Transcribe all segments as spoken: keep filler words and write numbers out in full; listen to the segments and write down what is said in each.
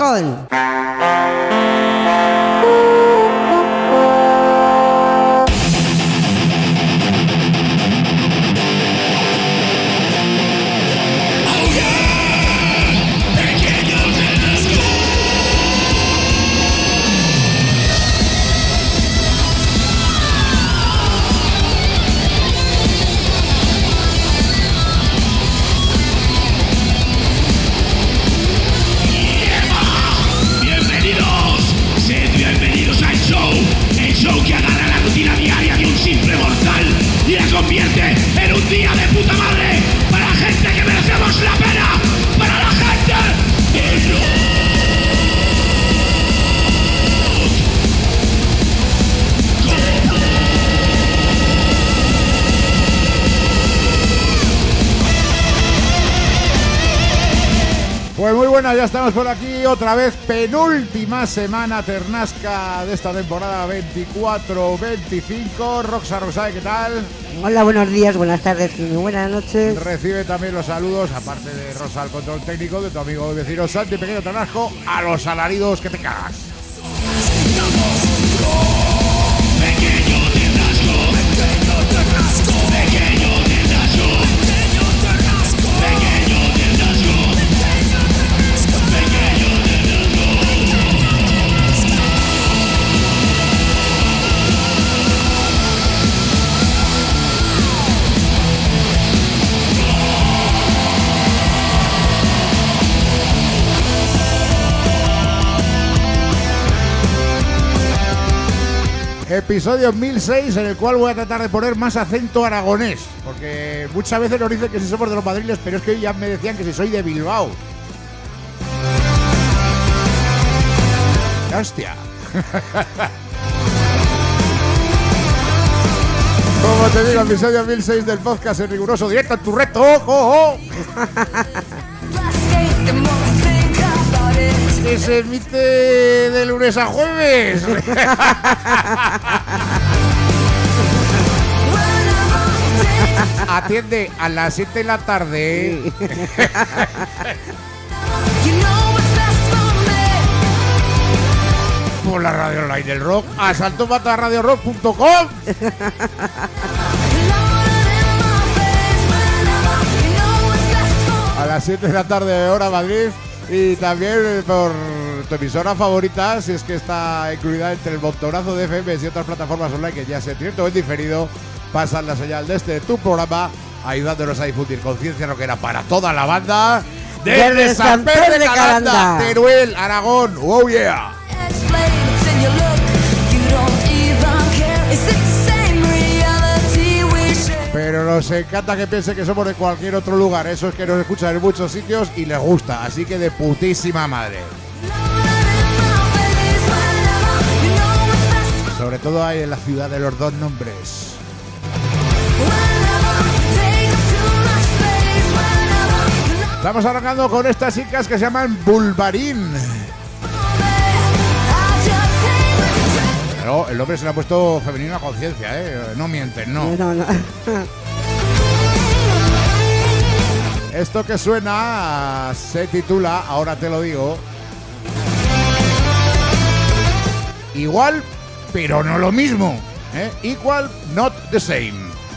Aragón. En un día de puta madre para la gente que merecemos la pena, para la gente del rock. Pues muy buenas, ya estamos por aquí otra vez, penúltima semana ternasca de esta temporada veinticuatro veinticinco. Roxa Rosae, ¿qué tal? Hola, buenos días, buenas tardes y buenas noches. Recibe también los saludos, aparte de Rosa al control técnico, de tu amigo y vecino Santi Pequeño Ternasco, a los alaridos que te cagas. Pequeño Ternasco, pequeño Ternasco, pequeño Ternasco, pequeño Ternasco, pequeño Ternasco, pequeño Ternasco. Episodio mil seis, en el cual voy a tratar de poner más acento aragonés, porque muchas veces nos dicen que si somos de los madriles, pero es que ya me decían que si soy de Bilbao. ¡Hostia! Como te digo, episodio mil seis del podcast en riguroso directo en tu reto. ¡Ojo! Que se emite de lunes a jueves. Atiende a las siete de la tarde. Por la radio online del rock. Asalto mata radio rock punto com. A las siete de la tarde, hora Madrid. Y también por tu emisora favorita, si es que está incluida entre el montonazo de F M y otras plataformas online que ya se cierto o en diferido, pasan la señal de este tu programa, ayudándonos a difundir conciencia rockera para toda la banda desde, desde San Pedro de Calanda, Teruel, Aragón. ¡Oh yeah! Pero nos encanta que piense que somos de cualquier otro lugar. Eso es que nos escuchan en muchos sitios y les gusta. Así que de putísima madre. Sobre todo ahí en la ciudad de los dos nombres. Estamos arrancando con estas chicas que se llaman Bulbarín. Pero el nombre se le ha puesto femenino a conciencia, ¿eh? No mienten, no. No, no. Esto que suena se titula, ahora te lo digo, Igual, pero no lo mismo, ¿eh? Equal, not the same.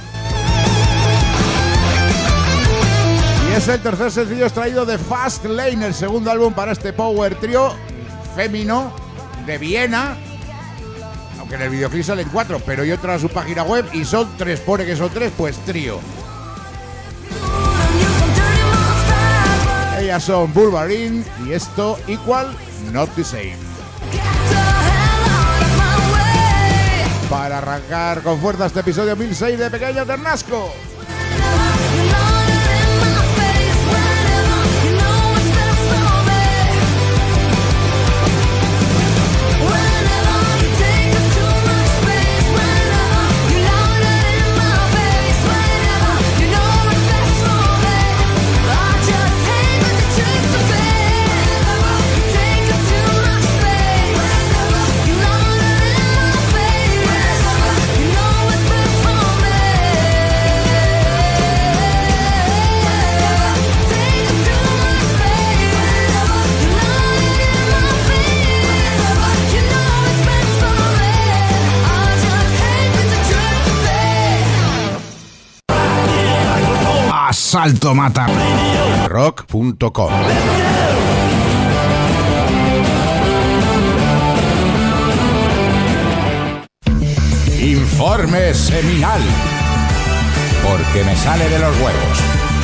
Y es el tercer sencillo extraído de Fast Lane, el segundo álbum para este power trio fémino de Viena. Aunque en el videoclip salen cuatro, pero yo entro a su página web y son tres, pone que son tres, pues trío. Ellas son Bulbarín y esto Equal, Not the Same. Para arrancar con fuerza este episodio mil seis de Pequeño Ternasco. Salto Mata rock punto com. Informe seminal, porque me sale de los huevos.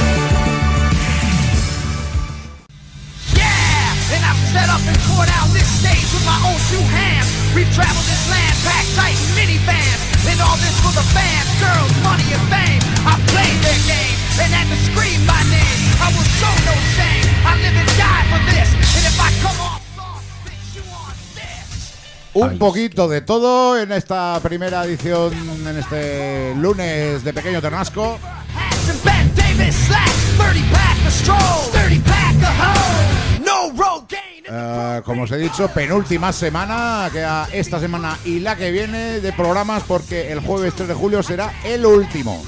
Set up and tore down this stage with my own two hands. We've traveled this land, packed tight in minivans. And all this for the fans, girls, money and fame. I played their game and had to scream my name. I will show no shame, I live and die for this. And if I come off soft, bitch, you on this. Un poquito de todo en esta primera edición, en este lunes de Pequeño Ternasco. Ben Davis slacks, thirty pack of stroll, thirty pack of hoe. No road game. Uh, como os he dicho, penúltima semana, queda esta semana y la que viene de programas, porque el jueves tres de julio será el último.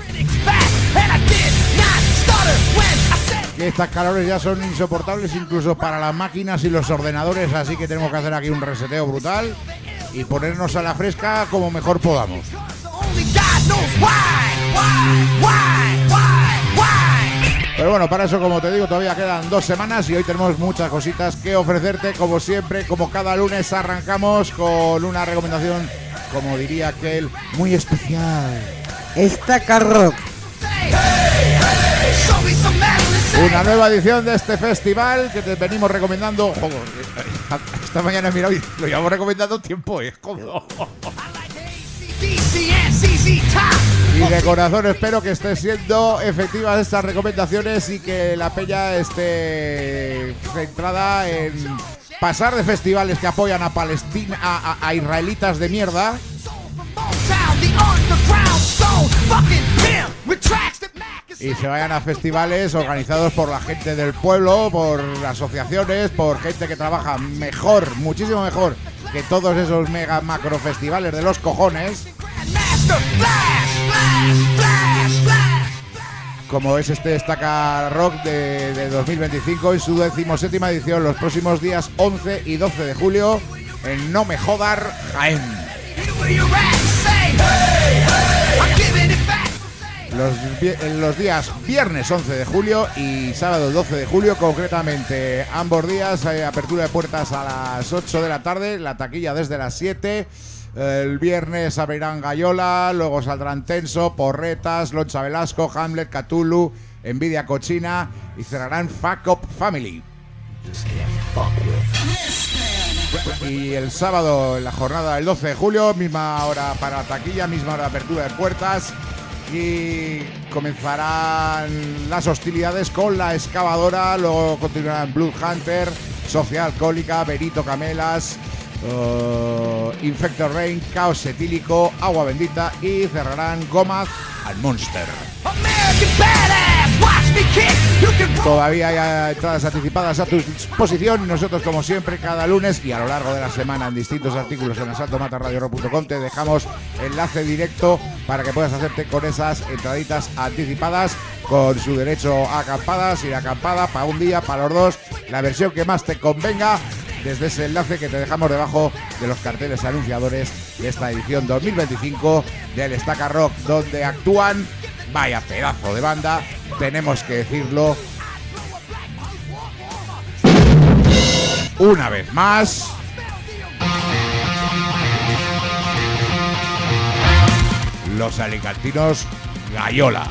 Que estas calores ya son insoportables incluso para las máquinas y los ordenadores, así que tenemos que hacer aquí un reseteo brutal y ponernos a la fresca como mejor podamos. Pero bueno, para eso, como te digo, todavía quedan dos semanas y hoy tenemos muchas cositas que ofrecerte. Como siempre, como cada lunes, arrancamos con una recomendación, como diría aquel, muy especial. Estaca Rock. Una nueva edición de este festival que te venimos recomendando. Joder, esta mañana he mirado y lo llevamos recomendando tiempo, ¿eh? Joder. Y de corazón espero que estén siendo efectivas estas recomendaciones y que la peña esté centrada en pasar de festivales que apoyan a Palestina, a, a, a israelitas de mierda, y se vayan a festivales organizados por la gente del pueblo, por asociaciones, por gente que trabaja mejor, muchísimo mejor que todos esos mega macro festivales de los cojones, como es este Estaca Rock de, de dos mil veinticinco en su decimoséptima edición, los próximos días once y doce de julio en No Me Jodar, Jaén. Los, en los días viernes once de julio y sábado doce de julio, concretamente ambos días, hay apertura de puertas a las ocho de la tarde, la taquilla desde las siete. El viernes abrirán Gayola, luego saldrán Tenso, Porretas, Loncha Velasco, Hamlet, Cthulhu, Envidia Cochina y cerrarán Fuck Up Family. Y el sábado, en la jornada del doce de julio, misma hora para taquilla, misma hora de apertura de puertas, y comenzarán las hostilidades con La Excavadora, luego continuarán Blood Hunter, Sociedad Alcohólica, Benito Camelas, uh, Infector Rain, Caos Etílico, Agua Bendita y cerrarán Gomaz al Monster. Todavía hay entradas anticipadas a tu disposición y nosotros, como siempre, cada lunes y a lo largo de la semana en distintos artículos en salto mata radio rock punto com te dejamos enlace directo para que puedas hacerte con esas entraditas anticipadas, con su derecho a acampadas, ir a acampada para un día, para los dos, la versión que más te convenga, desde ese enlace que te dejamos debajo de los carteles anunciadores de esta edición dos mil veinticinco del Estaca Rock, donde actúan, vaya pedazo de banda, tenemos que decirlo una vez más, los alicantinos Gayola.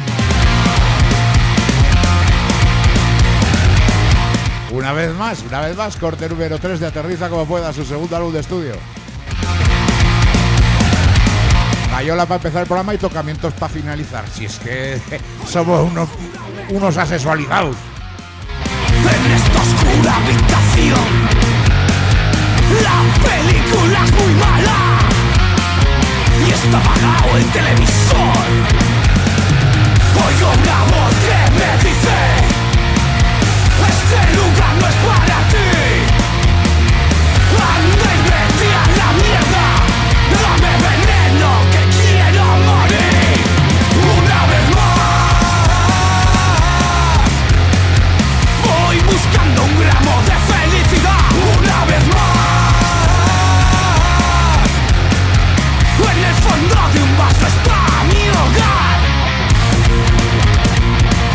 Una vez más, una vez más, corte número tres de Aterriza como pueda, su segundo álbum de estudio. Gayola para empezar el programa y tocamientos para finalizar. Si es que somos unos, unos asexualizados. En esta oscura habitación, la película es muy mala y está apagado el televisor. Oigo una voz que me dice: este lugar no es para ti. Anda y vete a la mierda. Dame veneno que quiero morir. Una vez más voy buscando un gramo de felicidad. Una vez más en el fondo de un vaso está mi hogar.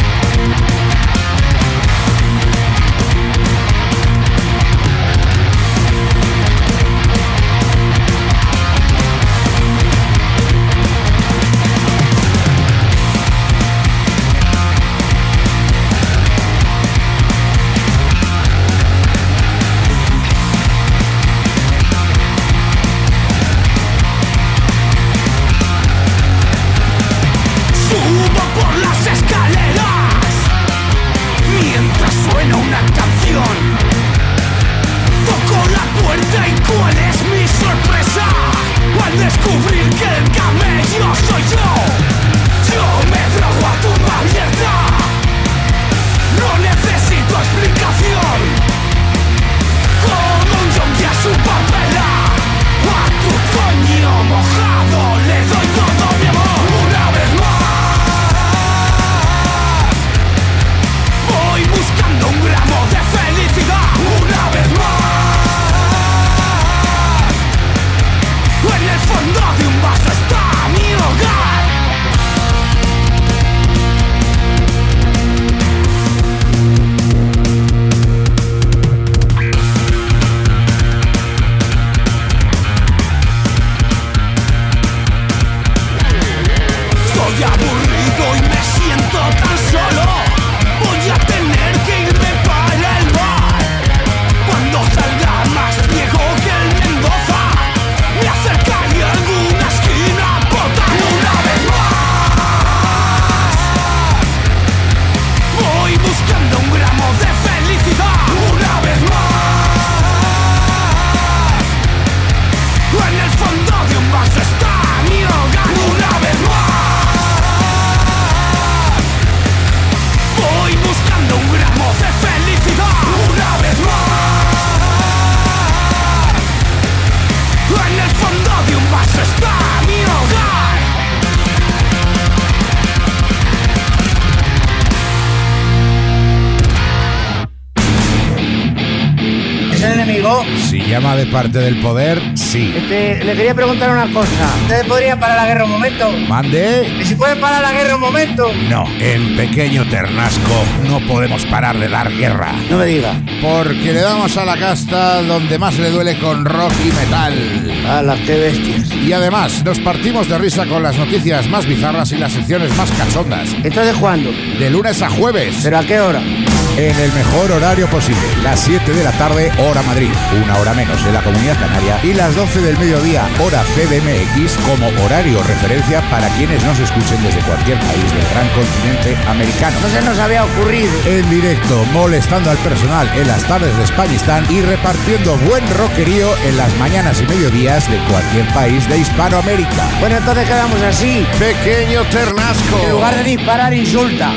llama de parte del poder, sí. Este, le quería preguntar una cosa. ¿Ustedes podrían parar la guerra un momento? ¿Mande? ¿Y si pueden parar la guerra un momento? No, en Pequeño Ternasco no podemos parar de dar guerra. No me diga. Porque le damos a la casta donde más le duele con rock y metal. ¡Hala, qué bestias! Y además, nos partimos de risa con las noticias más bizarras y las secciones más cachondas. ¿Entonces cuándo? De lunes a jueves. ¿Pero a qué hora? En el mejor horario posible. Las siete de la tarde, hora Madrid. Una hora menos en la Comunidad Canaria. Y las doce del mediodía, hora C D M X, como horario referencia para quienes nos escuchen desde cualquier país del gran continente americano. No se nos había ocurrido. En directo, molestando al personal en las tardes de Españistán y repartiendo buen rockerío en las mañanas y mediodías de cualquier país de Hispanoamérica. Bueno, entonces quedamos así. Pequeño Ternasco. En lugar de disparar, insulta.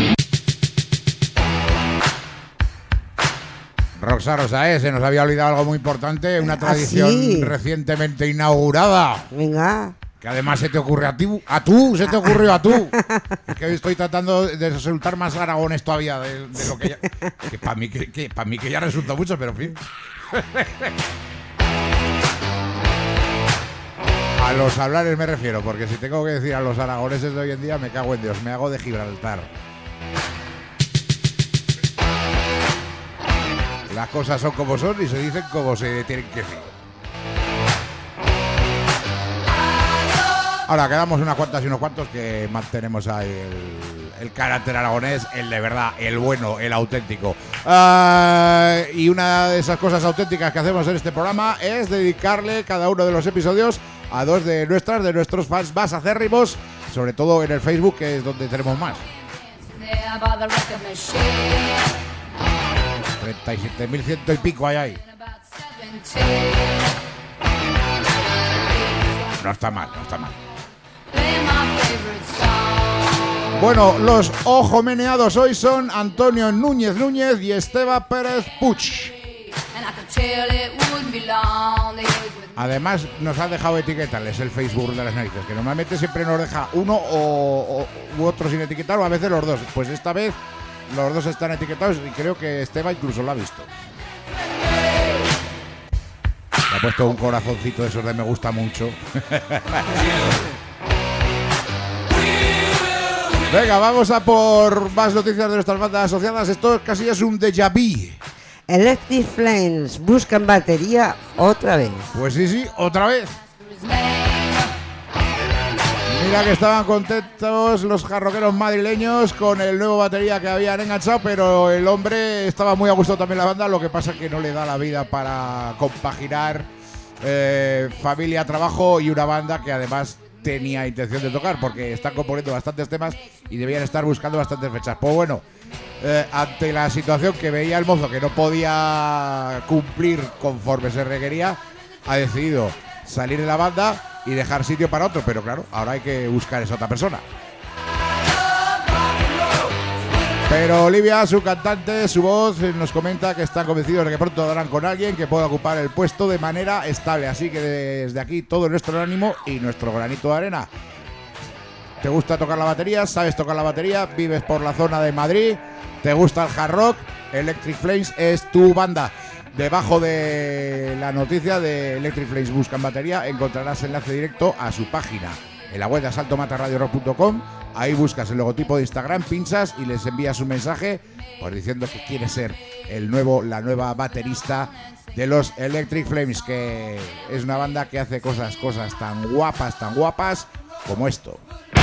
Roxa, Rosa, ¿eh? Se nos había olvidado algo muy importante, una tradición ¿Ah, sí? recientemente inaugurada. Venga. Que además se te ocurre a ti, a tú, se te ocurrió a tú. Es que hoy estoy tratando de resultar más aragones todavía de, de lo que ya. Que para mí que, que, para mí que ya resulta mucho, pero en fin. A los hablares me refiero, porque si tengo que decir a los aragoneses de hoy en día, me cago en Dios, me hago de Gibraltar. Las cosas son como son y se dicen como se tienen que decir. Ahora quedamos unas cuantas y unos cuantos que mantenemos ahí el, el carácter aragonés, el de verdad, el bueno, el auténtico. Uh, y una de esas cosas auténticas que hacemos en este programa es dedicarle cada uno de los episodios a dos de nuestras, de nuestros fans más acérrimos, sobre todo en el Facebook, que es donde tenemos más. treinta y siete mil ciento y pico hay ahí. No está mal, no está mal. Bueno, los ojo meneados hoy son Antonio Núñez Núñez y Esteban Pérez Puig. Además nos han dejado etiquetarles el Facebook de las narices, que normalmente siempre nos deja uno o, o u otro sin etiquetar, o a veces los dos. Pues esta vez los dos están etiquetados y creo que Esteban incluso lo ha visto. Le ha puesto un corazoncito de esos de me gusta mucho. Venga, vamos a por más noticias de nuestras bandas asociadas. Esto casi es un déjà vu. Electric Flames buscan batería otra vez. Pues sí, sí, otra vez. Mira que estaban contentos los jarroqueros madrileños con el nuevo batería que habían enganchado, pero el hombre estaba muy a gusto también la banda, lo que pasa es que no le da la vida para compaginar eh, familia, trabajo y una banda que además tenía intención de tocar, porque están componiendo bastantes temas y debían estar buscando bastantes fechas. Pues bueno, eh, ante la situación que veía el mozo que no podía cumplir conforme se requería, ha decidido salir de la banda y dejar sitio para otro, pero claro, ahora hay que buscar esa otra persona. Pero Olivia, su cantante, su voz, nos comenta que están convencidos de que pronto darán con alguien que pueda ocupar el puesto de manera estable. Así que desde aquí todo nuestro ánimo y nuestro granito de arena. ¿Te gusta tocar la batería? ¿Sabes tocar la batería? ¿Vives por la zona de Madrid? ¿Te gusta el hard rock? Electric Flames es tu banda. Debajo de la noticia de Electric Flames buscan batería encontrarás enlace directo a su página en la web de asalto mata radio rock punto com. Ahí buscas el logotipo de Instagram, pinchas y les envías un mensaje pues diciendo que quieres ser el nuevo, la nueva baterista de los Electric Flames, que es una banda que hace cosas, cosas tan guapas, tan guapas como esto.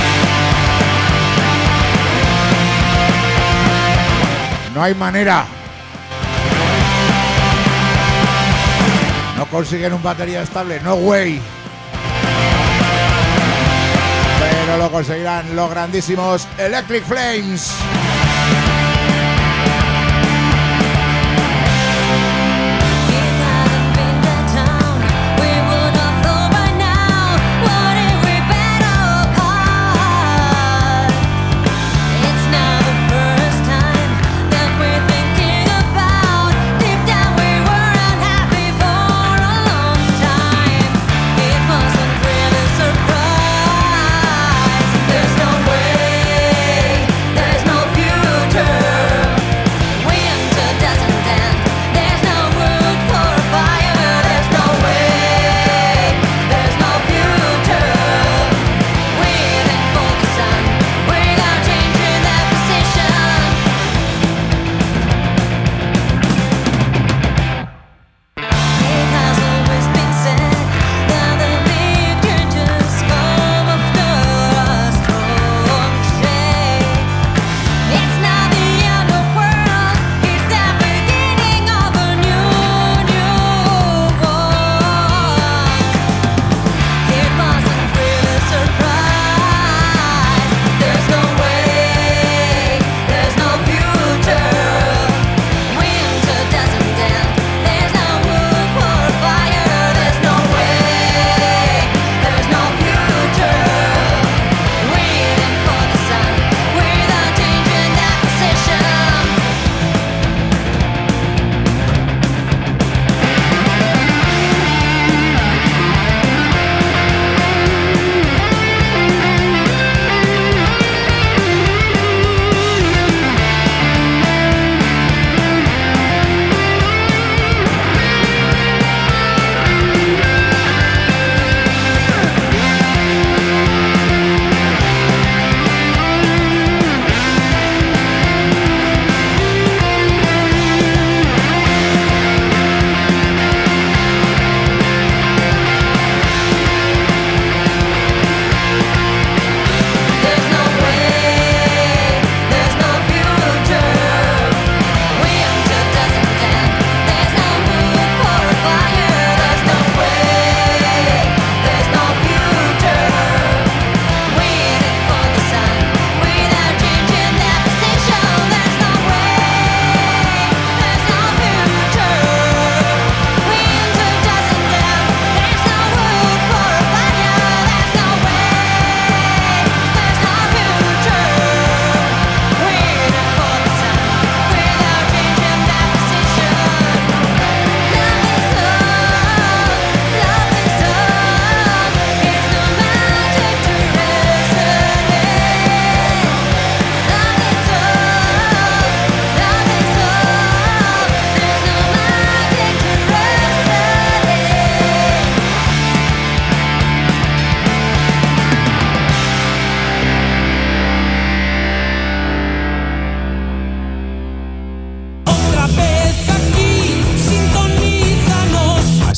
No hay manera. No consiguen un batería estable, no way. Pero lo conseguirán los grandísimos Electric Flames. There's no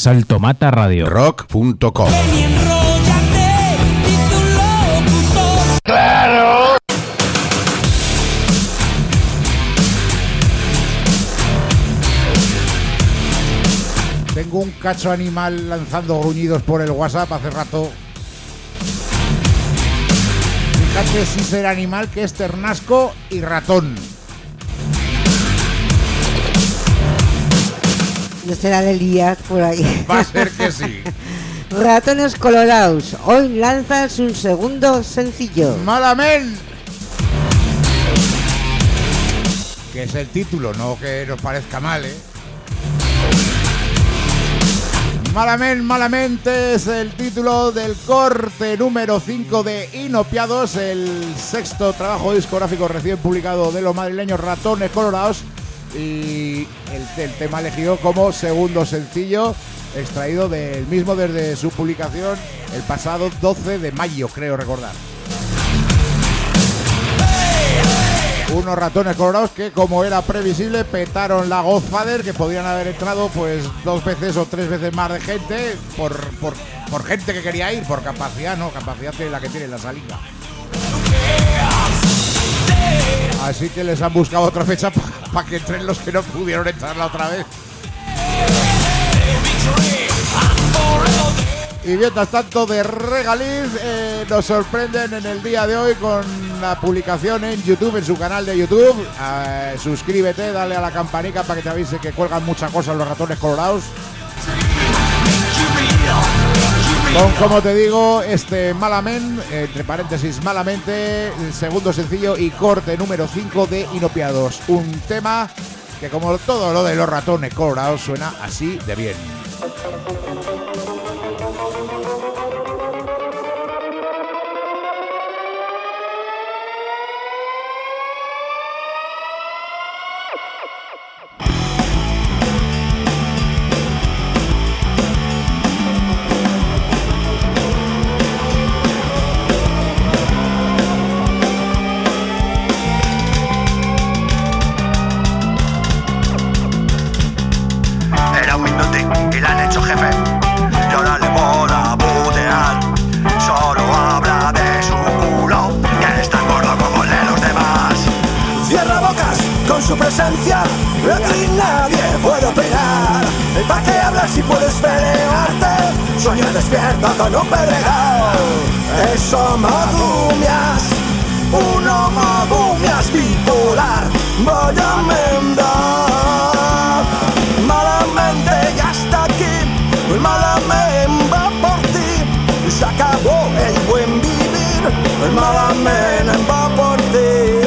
Salto Mata Radio. rock punto com. ¡Claro! Tengo un cacho animal lanzando gruñidos por el WhatsApp hace rato. Fíjate si será animal, que es ternasco y ratón. No será de Elías por ahí. Va a ser que sí. Ratones Colorados, hoy lanzan su segundo sencillo. ¡Malamen! Que es el título, no que nos parezca mal, ¿eh? Malamen, malamente es el título del corte número cinco de Inopiados, el sexto trabajo discográfico recién publicado de los madrileños Ratones Colorados, y el, el tema elegido como segundo sencillo, extraído del mismo desde su publicación el pasado doce de mayo, creo recordar. Unos Ratones Colorados que, como era previsible, petaron la Godfather, que podrían haber entrado pues dos veces o tres veces más de gente, por, por, por gente que quería ir, por capacidad, no, capacidad tiene la que tiene la salida. Así que les han buscado otra fecha para pa que entren los que no pudieron entrar la otra vez. Y mientras tanto, de Regaliz eh, nos sorprenden en el día de hoy con la publicación en YouTube, en su canal de YouTube. Eh, suscríbete, dale a la campanica para que te avise que cuelgan muchas cosas los Ratones Colorados. Con, como te digo, este Malamen, entre paréntesis Malamente, el segundo sencillo y corte número cinco de Inopiados. Un tema que, como todo lo de los Ratones Colorados, suena así de bien. Aquí nadie puede opinar. ¿Para qué hablar si puedes pelearte? Sueño despierto con un pedregal. Eso madumias, uno madumias bipolar. Voy a enmendar. Malamente ya está aquí. Malamente va por ti. Se acabó el buen vivir. Malamente va por ti.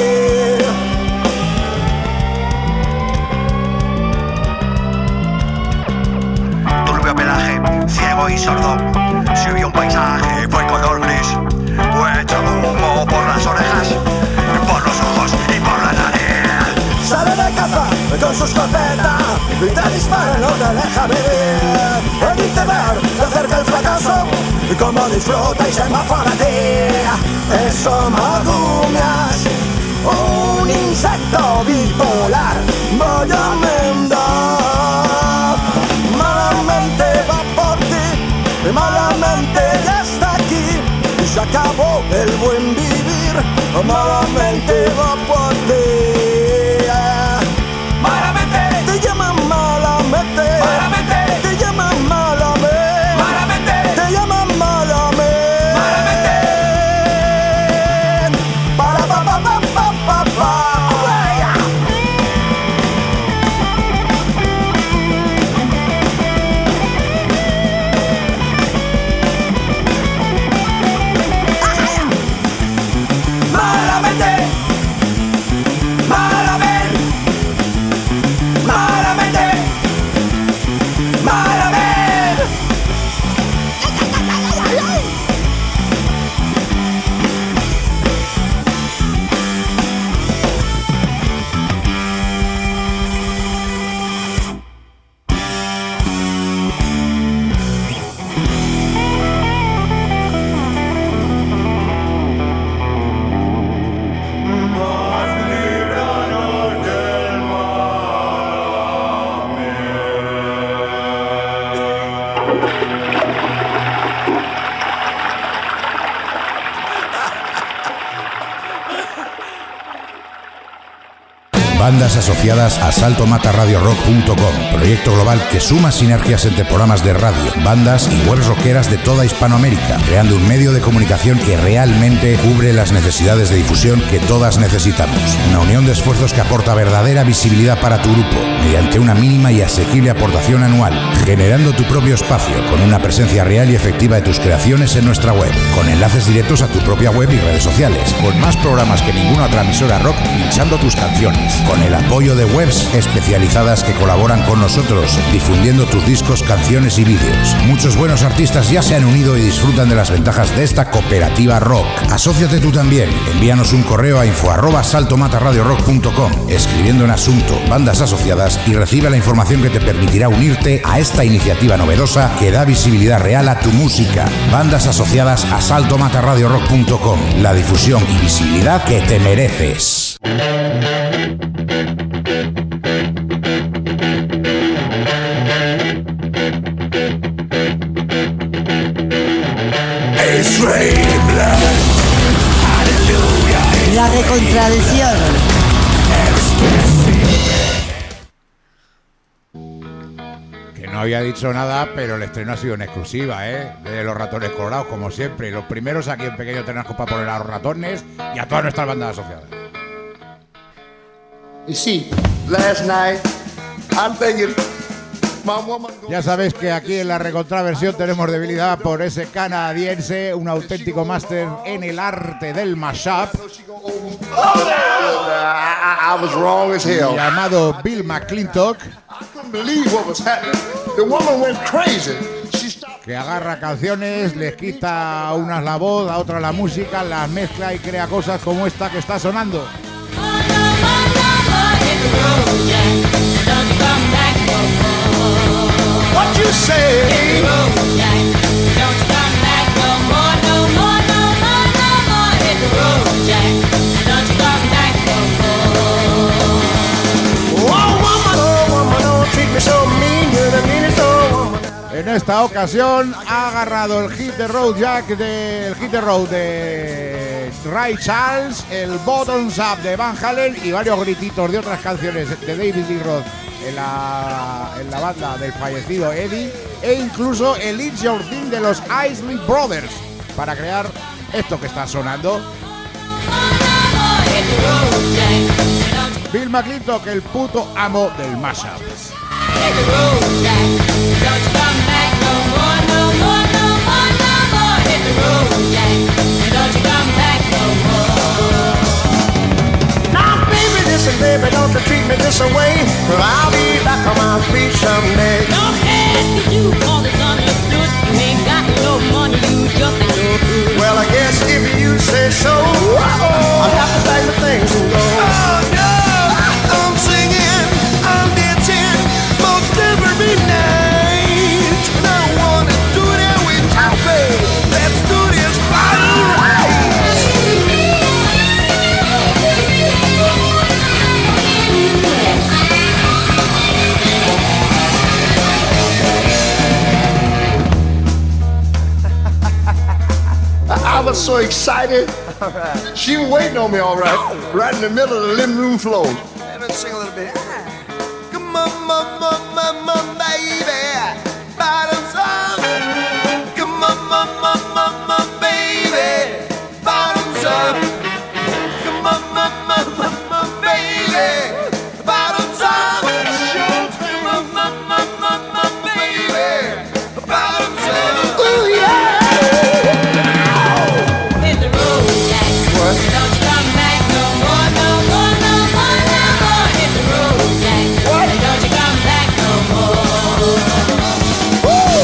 Ciego y sordo, si vi un paisaje fue color gris. Fue hecho humo por las orejas, por los ojos y por la nariz. Sale de caza con sus escopeta y te dispara, no te deja vivir. El iceberg te acerca el fracaso y como disfruta y se va para ti. Eso madumias, un insecto bipolar. Voy a enmendar. Malamente va por ti, malamente ya está aquí. Y se acabó el buen vivir. Malamente va por ti. Malamente te llaman malamente. Malamente te llaman malamente. Malamente te llaman malamente. Malamente para pa pa pa pa pa pa. Malamente Bandas asociadas a salto mata radio rock punto com, proyecto global que suma sinergias entre programas de radio, bandas y webs rockeras de toda Hispanoamérica, creando un medio de comunicación que realmente cubre las necesidades de difusión que todas necesitamos. Una unión de esfuerzos que aporta verdadera visibilidad para tu grupo, mediante una mínima y asequible aportación anual, generando tu propio espacio con una presencia real y efectiva de tus creaciones en nuestra web, con enlaces directos a tu propia web y redes sociales, con más programas que ninguna otra emisora rock pinchando tus canciones, con el apoyo de webs especializadas que colaboran con nosotros, difundiendo tus discos, canciones y vídeos. Muchos buenos artistas ya se han unido y disfrutan de las ventajas de esta cooperativa rock. Asóciate tú también. Envíanos un correo a info arroba salto mata radio rock punto com, escribiendo en asunto bandas asociadas, y recibe la información que te permitirá unirte a esta iniciativa novedosa que da visibilidad real a tu música. Bandas asociadas a salto mata radio rock punto com, la difusión y visibilidad que te mereces. La recontradicción. Que no había dicho nada, pero el estreno ha sido en exclusiva, ¿eh? De Los Ratones Colorados, como siempre. Los primeros aquí en Pequeño Tenasco para poner a los ratones y a todas nuestras bandas asociadas. You see, last night I'm thinking my woman. Ya sabéis que aquí en la recontraversión tenemos debilidad por ese canadiense, un auténtico máster en el arte del mashup, I, I was wrong as hell. llamado Bill McClintock, I couldn't believe what was happening. The woman went crazy. She stopped. que agarra canciones, les quita a unas la voz, a otras la música, las mezcla y crea cosas como esta que está sonando. What you say? En esta ocasión ha agarrado el Hit the Road Jack del Hit the Road de Ray Charles, el Bottoms Up de Van Halen y varios grititos de otras canciones de David Lee Roth en la, en la banda del fallecido Eddie, e incluso el It's Your Thing de los Isley Brothers para crear esto que está sonando. Bill McClintock, el puto amo del mashup. Now, baby, listen, baby, don't you treat me this way, but I'll be back on my feet someday. Don't ask you, call it's understood. You ain't got no money, you just ain't no good. Well, I guess if you say so, I'll have to pack my things and go. Oh, no, I'm singing, I'm dancing, most every night. And I wanna do that with you, babe. Let's do this party right. I was so excited. All right. She was waiting on me, all right, right in the middle of the living room floor. Hey, let's sing a little bit. Come on, mama, mama, baby, bottoms up. Come on, mama, mama, baby, bottoms up. Come on, mama, mama, baby, bottoms up. Come on, mama, mama, baby, bottoms up. Ooh, yeah. Woo!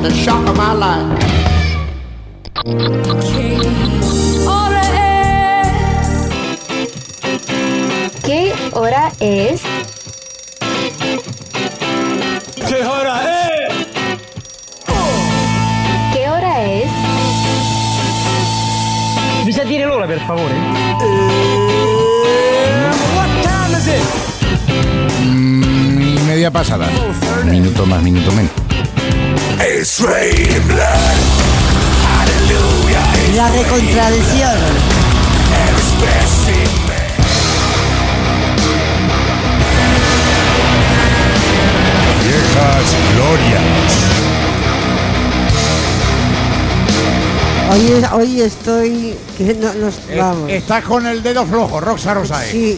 the shock of my life. ¿Qué hora es? ¿Qué hora es? ¿Qué hora es? Mi sa dire l'ora, per favore? What time is it? Mm, y media pasada. Minuto más, minuto menos. It's raining blood. Hallelujah. La recontradición. Viejas glorias. Hoy, es- hoy estoy... Que no, nos, Eh, vamos. Estás con el dedo flojo, Roxa Rosae. Sí.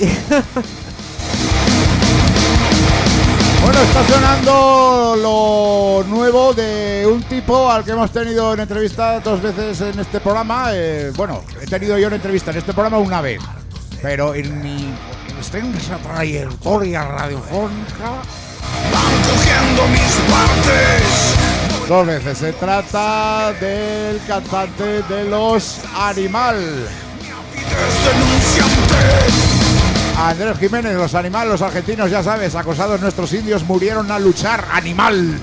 Bueno, está sonando lo nuevo de un tipo al que hemos tenido en entrevista dos veces en este programa. Eh, bueno, he tenido yo una entrevista en este programa una vez, pero en mi extensa trayectoria radiofónica Van cogiendo mis partes. dos veces. Se trata del cantante de Los Animal, Denunciantes. Andrés Jiménez. Los Animal, los argentinos, ya sabes, acosados nuestros indios, murieron al luchar. Animal.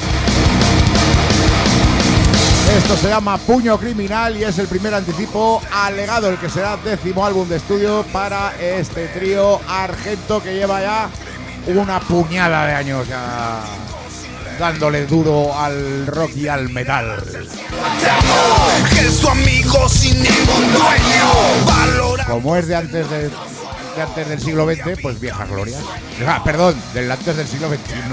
Esto se llama Puño Criminal y es el primer anticipo alegado, el que será décimo álbum de estudio para este trío argento que lleva ya una puñada de años ya dándole duro al rock y al metal. Que es tu amigo sin ningún dueño. Valora. Como es de antes de, de antes del siglo veinte, pues viejas glorias. Ah, perdón, del antes del siglo veintiuno.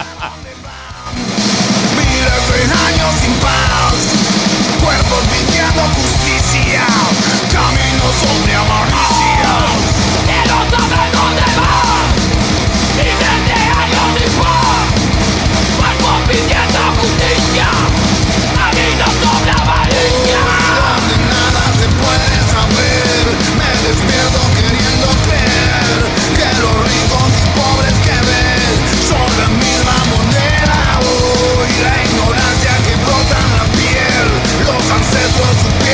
Miles de años sin paz. Cuerpos pidiendo justicia. Caminos sobre avaricia. Que no saben dónde van. Miles de años sin paz. Cuerpos pidiendo justicia. Caminos sobre avaricia. Donde nada se puede saber. Me despierto queriendo creer que los ricos y pobres que ven son la misma moneda hoy. La ignorancia que brota en la piel. Los ancestros supieron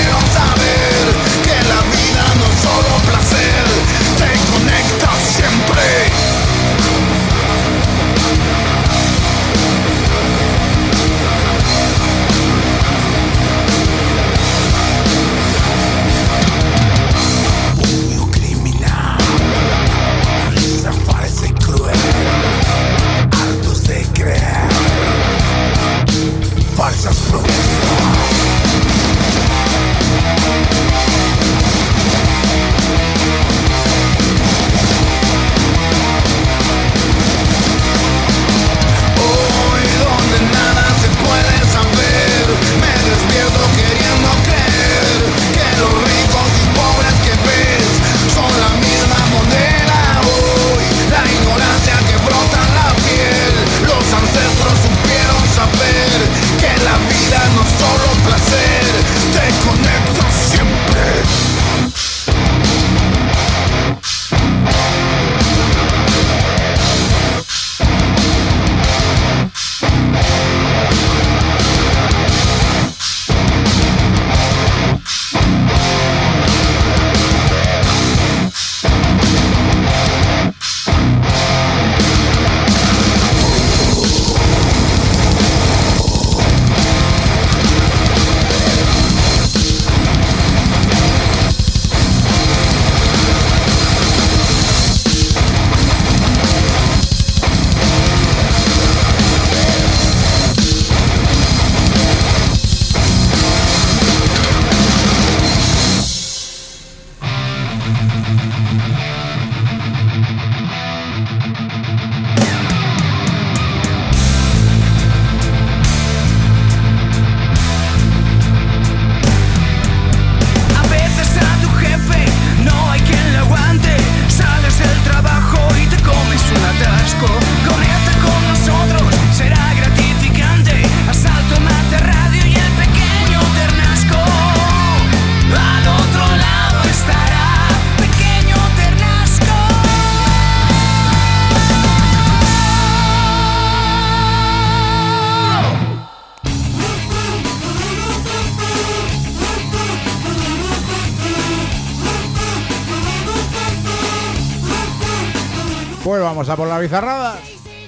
Pues vamos a por la bizarrada.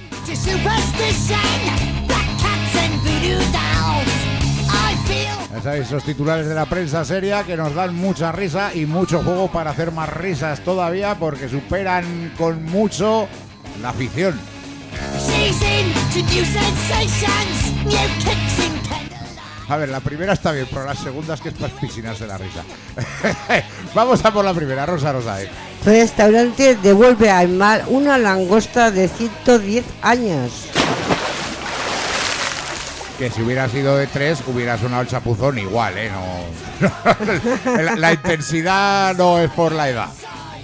Ya sabéis, esos titulares de la prensa seria que nos dan mucha risa y mucho juego para hacer más risas todavía porque superan con mucho la ficción. A ver, la primera está bien, pero la segunda es que es para piscinarse la risa. Vamos a por la primera, Rosa Rosa. ¿eh? Restaurante devuelve al mar una langosta de ciento diez años. Que si hubiera sido de tres, hubiera sonado el chapuzón igual, ¿eh? No, la, la intensidad no es por la edad.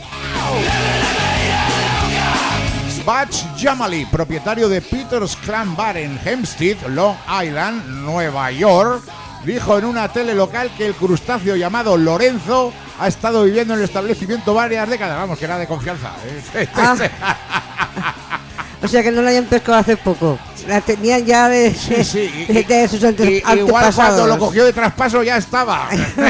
Butch Jamali, propietario de Peter's Clam Bar en Hempstead, Long Island, Nueva York, dijo en una tele local que el crustáceo llamado Lorenzo ha estado viviendo en el establecimiento varias décadas. Vamos, que era de confianza. ¿eh? Ah. O sea que no la hayan pescado hace poco. La tenían ya de, sí, sí. de, de sus ante, y, antepasados. Igual cuando lo cogió de traspaso ya estaba.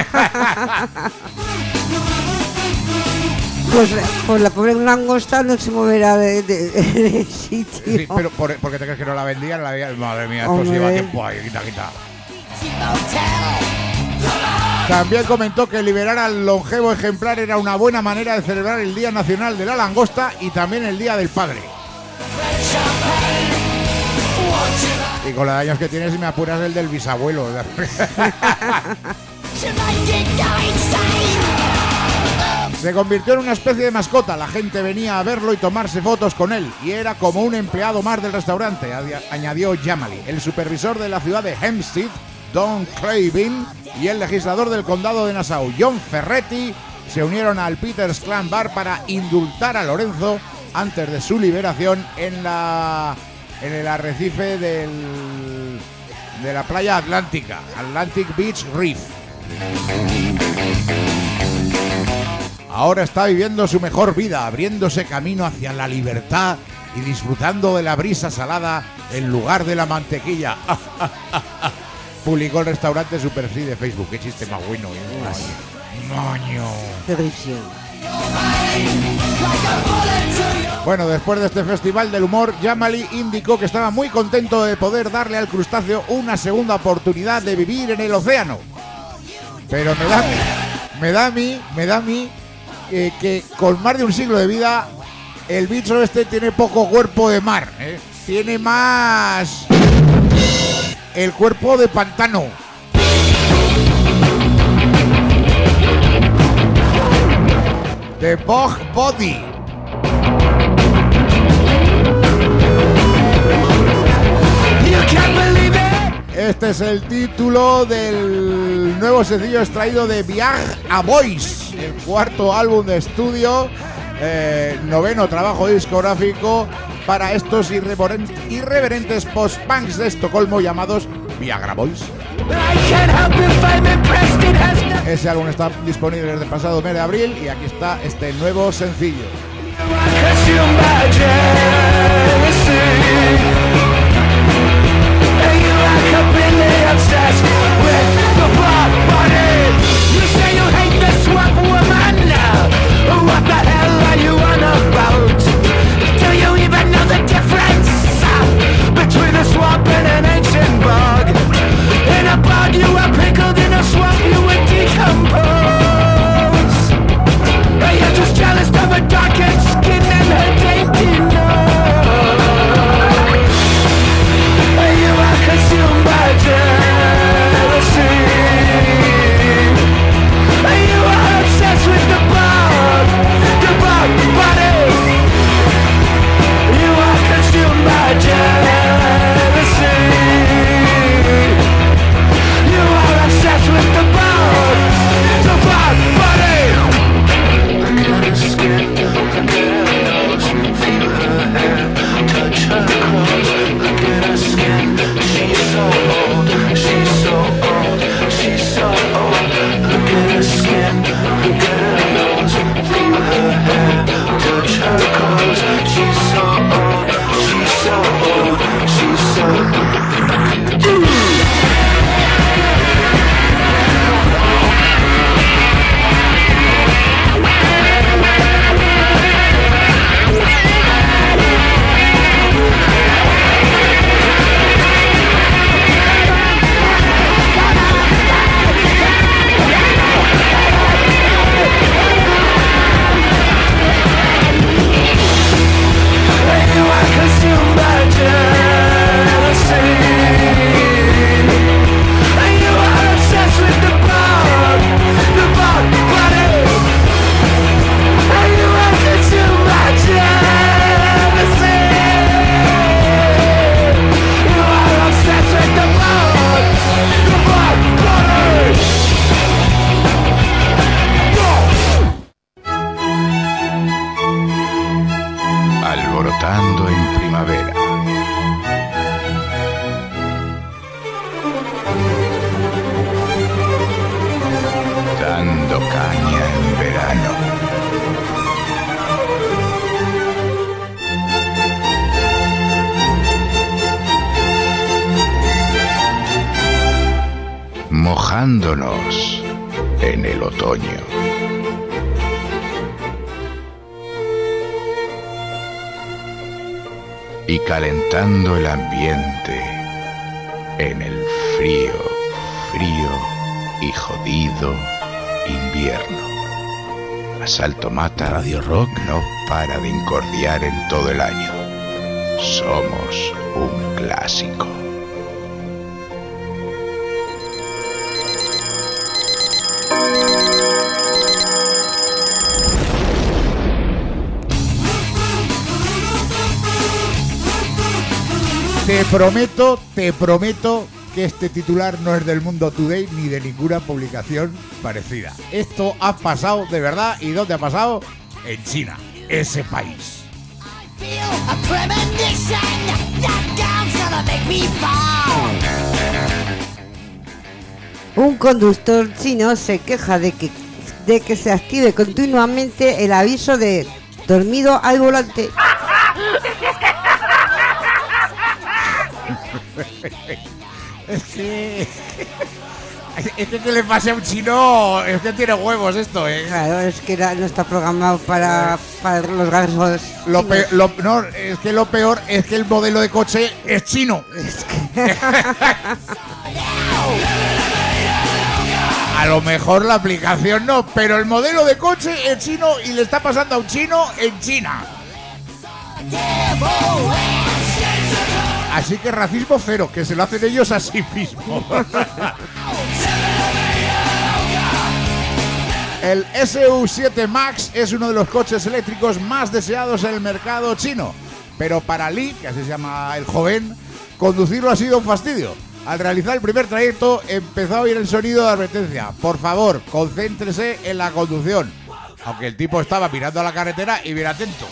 Pues, pues la pobre langosta no se moverá de, de, de sitio. Sí, pero por, porque te crees que no la vendían, la vendían. Madre mía, esto se lleva tiempo ahí, quita, quita. También comentó que liberar al longevo ejemplar era una buena manera de celebrar el Día Nacional de la Langosta y también el Día del Padre. Y con los años que tienes, si me apuras, el del bisabuelo. Se convirtió en una especie de mascota. La gente venía a verlo y tomarse fotos con él. Y era como un empleado más del restaurante, añadió Jamali. El supervisor de la ciudad de Hempstead, Don Cravin, y el legislador del condado de Nassau, John Ferretti, se unieron al Peter's Clam Bar para indultar a Lorenzo antes de su liberación en la en el arrecife del, de la playa atlántica, Atlantic Beach Reef. Ahora está viviendo su mejor vida, abriéndose camino hacia la libertad y disfrutando de la brisa salada en lugar de la mantequilla. Publicó el restaurante su perfil de Facebook. Qué chiste más bueno. ¿eh? Moño. Qué risión. Bueno, después de este festival del humor, Jamali indicó que estaba muy contento de poder darle al crustáceo una segunda oportunidad de vivir en el océano. Pero me da, me da a mí, me da a mí eh, que con más de un siglo de vida, el bicho este tiene poco cuerpo de mar, ¿eh? Tiene más el cuerpo de pantano. The Bog Body. Este es el título del nuevo sencillo extraído de Viag a Boys, el cuarto álbum de estudio, eh, noveno trabajo discográfico para estos irreverentes, irreverentes post-punks de Estocolmo llamados Viagra Boys. Ese álbum está disponible desde el pasado mes de abril y aquí está este nuevo sencillo. Dando caña en verano. Mojándonos en el otoño. Y calentando el ambiente en el frío, frío y jodido invierno. Asalto Mata Radio Rock no para de incordiar en todo el año. Somos un clásico. Te prometo, te prometo que este titular no es del Mundo Today ni de ninguna publicación parecida. Esto ha pasado de verdad. ¿Y dónde ha pasado? En China, ese país. Un conductor chino se queja de que, de que se active continuamente el aviso de dormido al volante. Es que... Es que que le pase a un chino, es que tiene huevos esto, ¿eh? Claro, es que la- no está programado para, para los gasos. Lo pe- lo- no, es que lo peor es que el modelo de coche es chino. Es que... A lo mejor la aplicación no, pero el modelo de coche es chino y le está pasando a un chino en China. Así que racismo cero, que se lo hacen ellos a sí mismos. El S U siete Max es uno de los coches eléctricos más deseados en el mercado chino. Pero para Li, que así se llama el joven, conducirlo ha sido un fastidio. Al realizar el primer trayecto empezó a oír el sonido de advertencia. Por favor, concéntrese en la conducción. Aunque el tipo estaba mirando a la carretera y bien atento.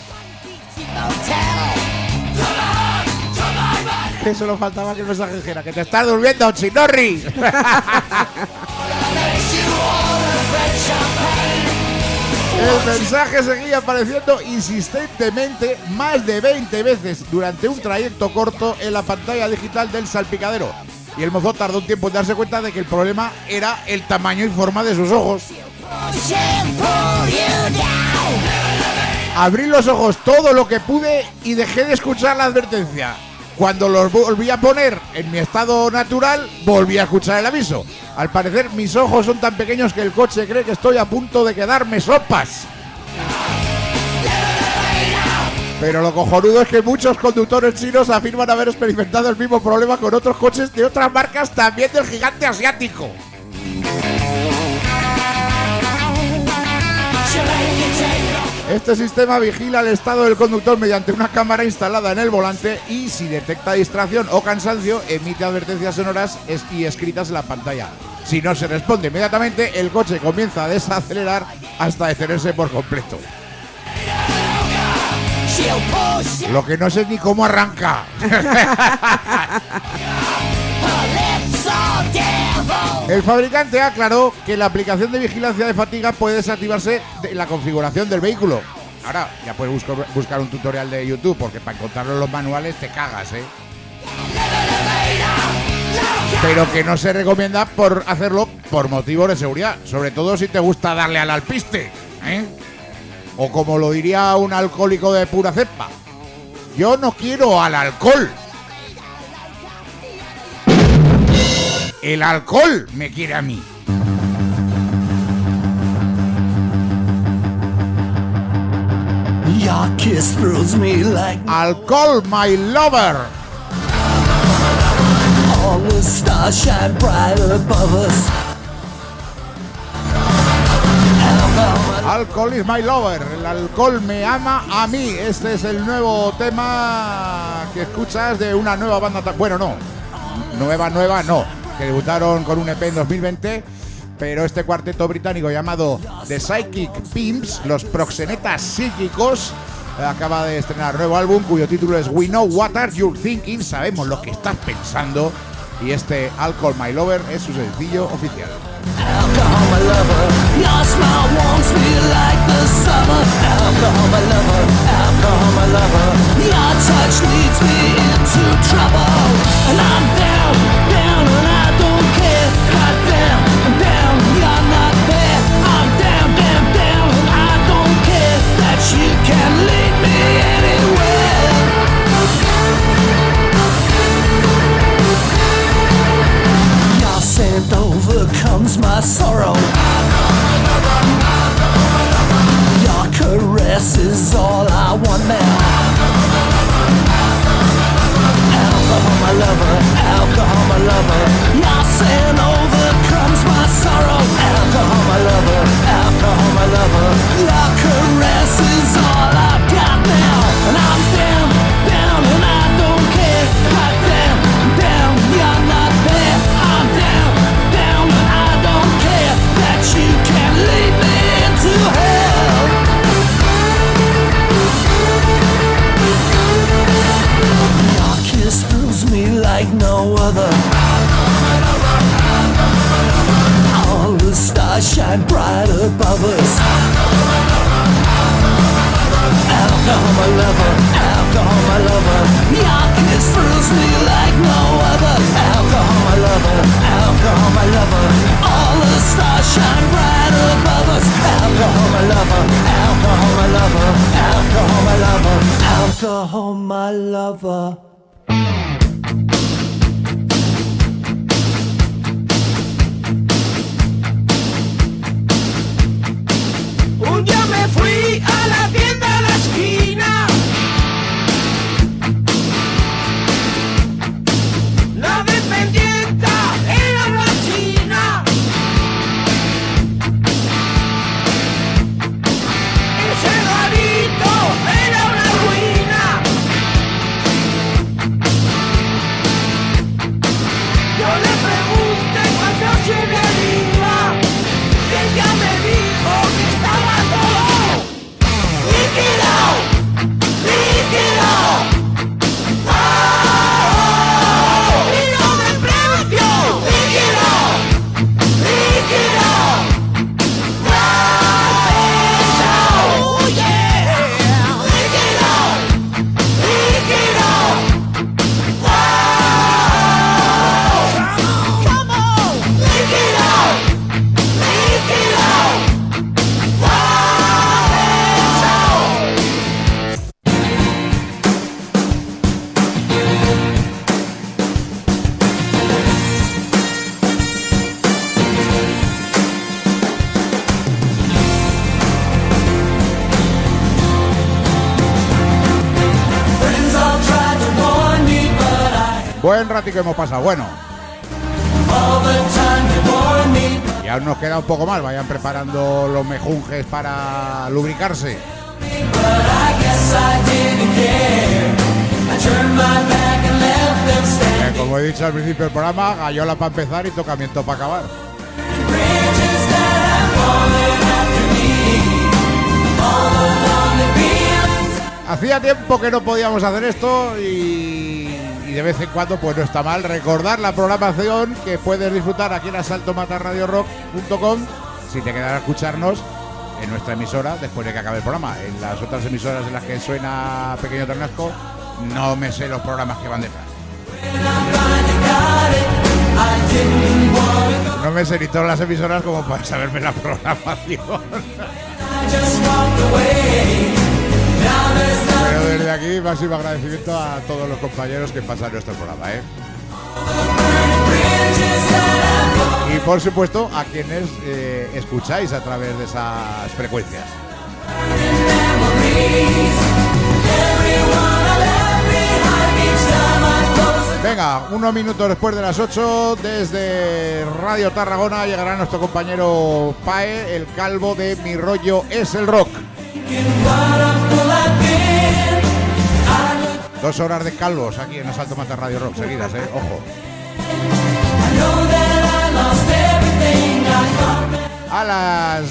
Que solo faltaba que el mensaje dijera que te estás durmiendo, chinorri. El mensaje seguía apareciendo insistentemente más de veinte veces durante un trayecto corto en la pantalla digital del salpicadero. Y el mozo tardó un tiempo en darse cuenta de que el problema era el tamaño y forma de sus ojos. Abrí los ojos todo lo que pude y dejé de escuchar la advertencia. Cuando los volví a poner en mi estado natural, volví a escuchar el aviso. Al parecer, mis ojos son tan pequeños que el coche cree que estoy a punto de quedarme sopas. Pero lo cojonudo es que muchos conductores chinos afirman haber experimentado el mismo problema con otros coches de otras marcas, también del gigante asiático. Este sistema vigila el estado del conductor mediante una cámara instalada en el volante y, si detecta distracción o cansancio, emite advertencias sonoras es- y escritas en la pantalla. Si no se responde inmediatamente, el coche comienza a desacelerar hasta detenerse por completo. Lo que no sé ni cómo arranca. El fabricante aclaró que la aplicación de vigilancia de fatiga puede desactivarse de la configuración del vehículo. Ahora ya puedes buscar, buscar un tutorial de YouTube, porque para encontrarlo en los manuales te cagas, ¿eh? Pero que no se recomienda por hacerlo por motivos de seguridad, sobre todo si te gusta darle al alpiste, ¿eh? O como lo diría un alcohólico de pura cepa, yo no quiero al alcohol. El alcohol me quiere a mí. Your kiss thrills me like Alcohol, my lover. all the stars shine bright above us. Alcohol is my lover. El alcohol me ama a mí. Este es el nuevo tema que escuchas de una nueva banda. ta- Bueno, no. Nueva, nueva, no. Que debutaron con un E P en dos mil veinte. Pero este cuarteto británico llamado The Psychic Pimps, los proxenetas psíquicos, acaba de estrenar nuevo álbum cuyo título es We Know What Are You Thinking. Sabemos lo que estás pensando. Y este Alcohol My Lover es su sencillo oficial. Alcohol, my lover, me into trouble. And I'm down, down, and I don't care. Goddamn, I'm down, you're not there. I'm down, down, down, and I don't care that you can lead me anywhere. Your scent overcomes my sorrow. Your caress is all I want now. Alcohol, my lover, alcohol, my lover. Your sin overcomes my sorrow. Alcohol, my lover, alcohol, my lover. Your caress is all I've got now. And I'm down, down, and I don't care. Goddamn, down, you're not there. I'm down, down, and I don't care that you can lead me into hell. Your kiss thrills me like no other. All the stars shine bright above us. Alcohol, my lover, alcohol, my lover. Your kiss thrills me like no other. Alcohol, my lover, alcohol, my lover. All the stars shine bright above us. Alcohol, my lover, alcohol, my lover. Alcohol, my lover, alcohol, my lover. Un día me fui a la tienda de la esquina. La dependienta era una china. Ese garito era una ruina. Yo le pregunté cuánto se me iba y ella me dijo que estaba todo liquidado, liquidado. ¡Oh! Y no me precio, liquidado, liquidado. ¡Pesado! ¡Oh, yeah! Liquidado, liquidado. ¡Oh! Come on, liquidado, liquidado. Friends all tried to warn me, but I Buen ratico hemos pasado. Bueno, all the time they warn me. y aún nos queda un poco más. Vayan preparando los mejunjes para lubricarse. But I guess I didn't care. I turned my back and left them Que, standing. como he dicho al principio del programa, gallola para empezar y tocamiento para acabar. Bridges that have fallen after me. All the lonely feelings. Hacía tiempo que no podíamos hacer esto y, y de vez en cuando pues no está mal recordar la programación que puedes disfrutar aquí en asalto mata radio rock punto com si te quedas a escucharnos en nuestra emisora después de que acabe el programa. En las otras emisoras en las que suena Pequeño Ternasco no me sé los programas que van detrás. No me sé ni todas las emisoras como para saberme la programación. Pero desde aquí, máximo agradecimiento a todos los compañeros que pasan nuestro programa, ¿eh? Y por supuesto a quienes eh, escucháis a través de esas frecuencias. Venga, unos minutos después de las ocho, desde Radio Tarragona llegará nuestro compañero Pae, el calvo de Mi Rollo es el Rock. Dos horas de calvos aquí en Asalto Mata Radio Rock seguidas, eh, ojo. A las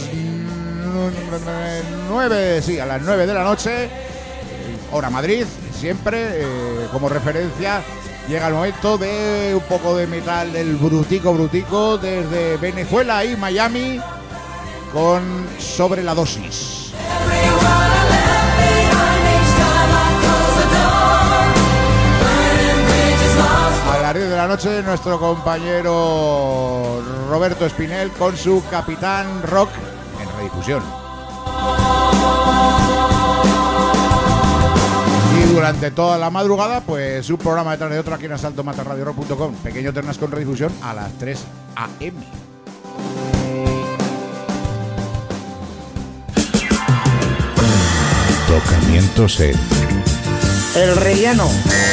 nueve, sí, a las nueve de la noche, hora Madrid, siempre, eh, como referencia, llega el momento de un poco de metal del brutico, brutico, desde Venezuela y Miami, con Sobre la Dosis. noche nuestro compañero Roberto Espinel con su Capitán Rock en redifusión. Y durante toda la madrugada, pues un programa detrás de otro aquí en asalto mata radio rock punto com. Pequeño Ternas con redifusión a las tres a eme. Tocamientos en El Relleno.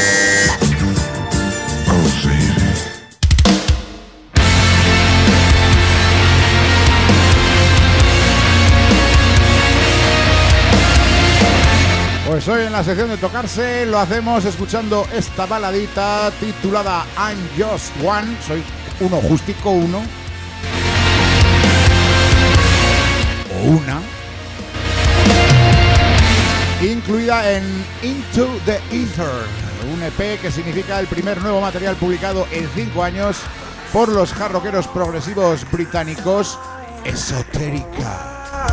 Pues hoy en la sección de tocarse lo hacemos escuchando esta baladita titulada I'm Just One, soy uno justico uno, o una, incluida en Into the Ether, un E P que significa el primer nuevo material publicado en cinco años por los hard rockeros progresivos británicos Esoterica.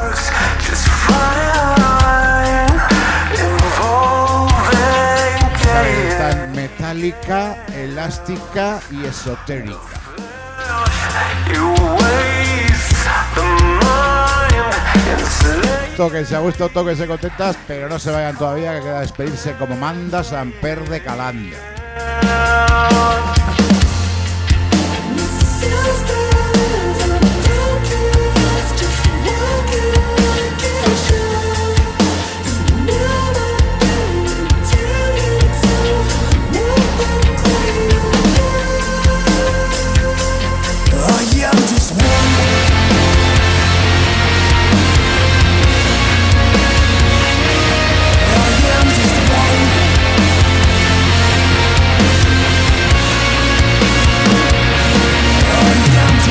Están Metallica, Elástica y Esotérica. Tóquense a gusto, tóquense contentas, pero no se vayan todavía, que queda despedirse como manda Samper de Calanda. I am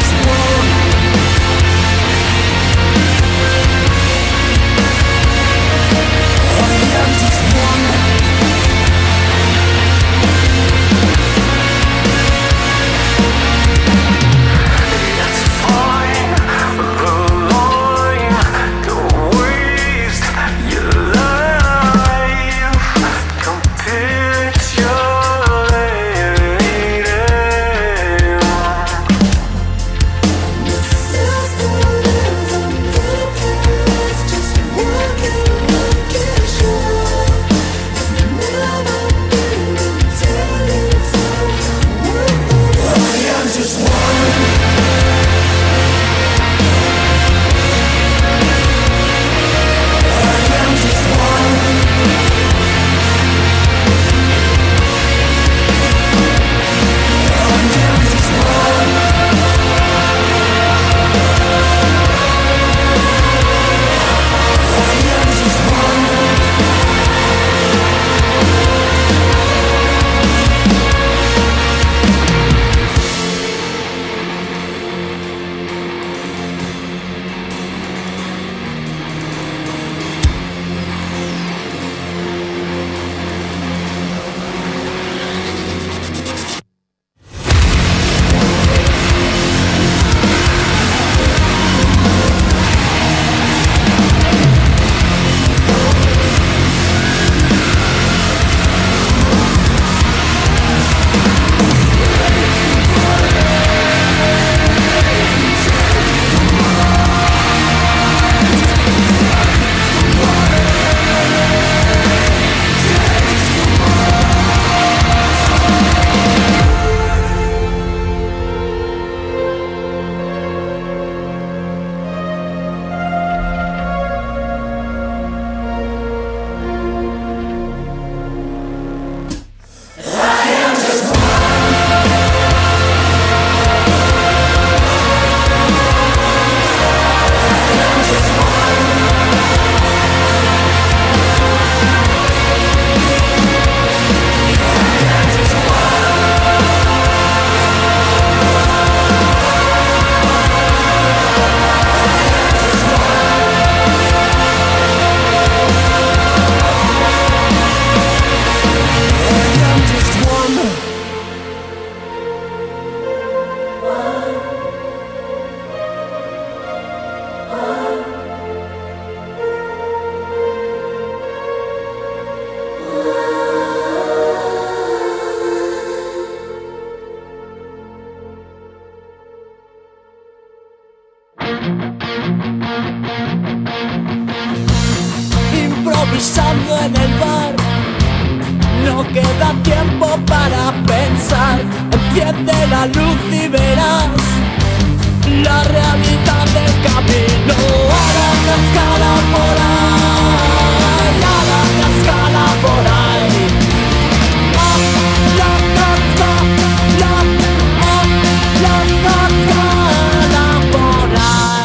en el bar. No queda tiempo para pensar. Enciende la luz y verás la realidad del camino. A la cascada por ahí, a la cascada por ahí. A la cascada, a la cascada por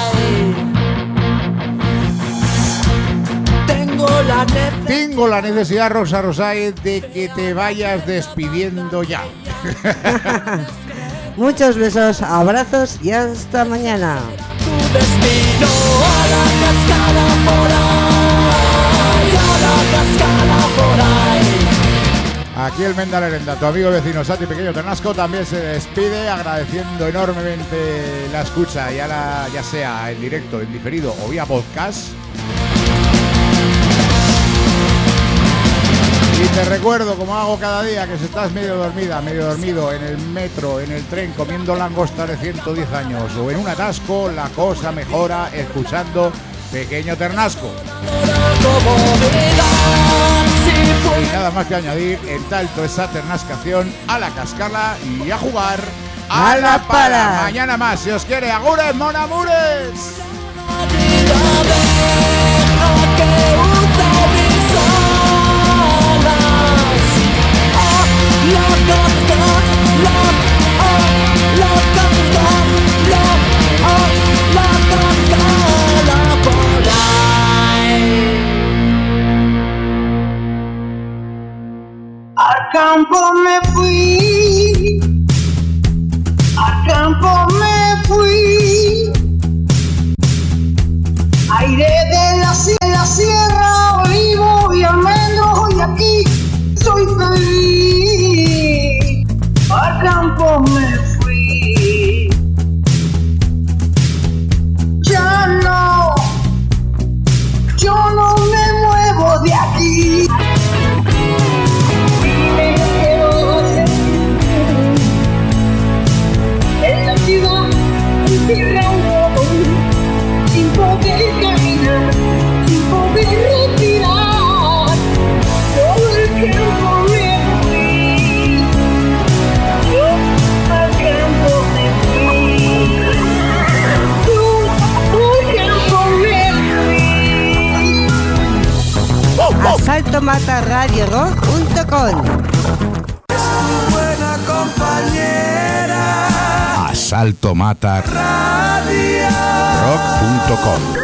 ahí. Tengo la necesidad. Tengo la necesidad, Rosa Rosay, de que te vayas despidiendo ya. Muchos besos, abrazos y hasta mañana. Tu destino a la cascada por ahí, a la cascada por ahí. Aquí el Menda Lerenda, tu amigo vecino Sati Pequeño Ternasco, también se despide agradeciendo enormemente la escucha, ya, la, ya sea en directo, en diferido o vía podcast. Y te recuerdo, como hago cada día, que si estás medio dormida, medio dormido en el metro, en el tren, comiendo langosta de ciento diez años o en un atasco, la cosa mejora escuchando Pequeño Ternasco. Y nada más que añadir, en tanto esa ternascación, a la cascala y a jugar a, a la pala. pala. Mañana más, si os quiere, agures, monamures. Al campo me fui, al campo me fui, aire de la, de la sierra, olivo y almendro, y aquí soy feliz. Al campo me fui, ya no, yo no me muevo de aquí. En la ciudad encerrado, sin poder caminar, sin poder respirar, todo el campo me fui, yo al campo me fui, yo al campo me fui. Asalto Mata Radio Rock punto com. Buena compañera. Asalto Mata Radio Rock punto com.